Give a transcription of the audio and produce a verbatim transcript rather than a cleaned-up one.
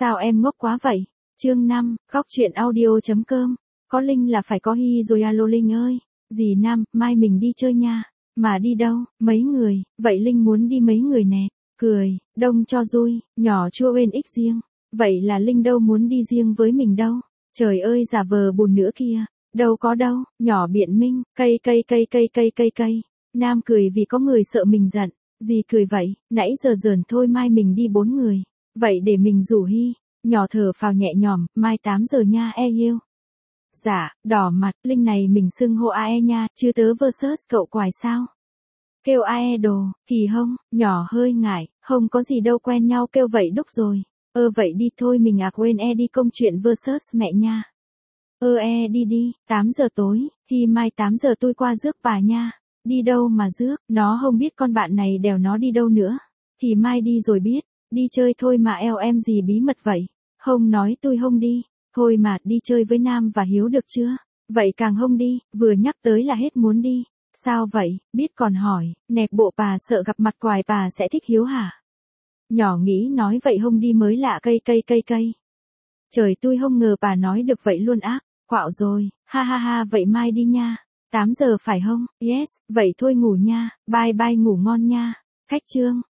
Sao em ngốc quá vậy? Chương năm, khóc chuyện audio.com. Có Linh là phải có Hy rồi alo Linh ơi. Dì Nam, mai mình đi chơi nha. Mà đi đâu? Mấy người, vậy Linh muốn đi mấy người nè. Cười, đông cho vui, nhỏ chua bên ích riêng. Vậy là Linh đâu muốn đi riêng với mình đâu. Trời ơi giả vờ buồn nữa kia. Đâu có đâu, nhỏ biện minh, cây cây cây cây cây cây cây. Nam cười vì có người sợ mình giận. Dì cười vậy, nãy giờ giỡn thôi mai mình đi bốn người. Vậy để mình rủ Hy. Nhỏ thở phào nhẹ nhõm, mai tám giờ nha e yêu. Dạ, đỏ mặt, Linh này mình xưng hô a e nha, chứ tớ versus cậu quài sao. Kêu a e đồ, kỳ hông, nhỏ hơi ngại, không có gì đâu quen nhau kêu vậy đúc rồi. Ơ vậy đi thôi mình à quên e đi công chuyện versus mẹ nha. Ơ e đi đi, tám giờ tối, Hy mai tám giờ tôi qua rước bà nha. Đi đâu mà rước, nó không biết con bạn này đèo nó đi đâu nữa. Thì mai đi rồi biết, đi chơi thôi mà eo em gì bí mật vậy. Không nói tôi không đi, thôi mà đi chơi với Nam và Hiếu được chưa? Vậy càng không đi, vừa nhắc tới là hết muốn đi. Sao vậy, biết còn hỏi, nẹp bộ bà sợ gặp mặt quài bà sẽ thích Hiếu hả? Nhỏ nghĩ nói vậy không đi mới lạ cây cây cây cây. Trời tôi không ngờ bà nói được vậy luôn ác, quạo rồi, ha ha ha vậy mai đi nha. tám giờ phải không? Yes, vậy thôi ngủ nha, bye bye ngủ ngon nha. Khách trương.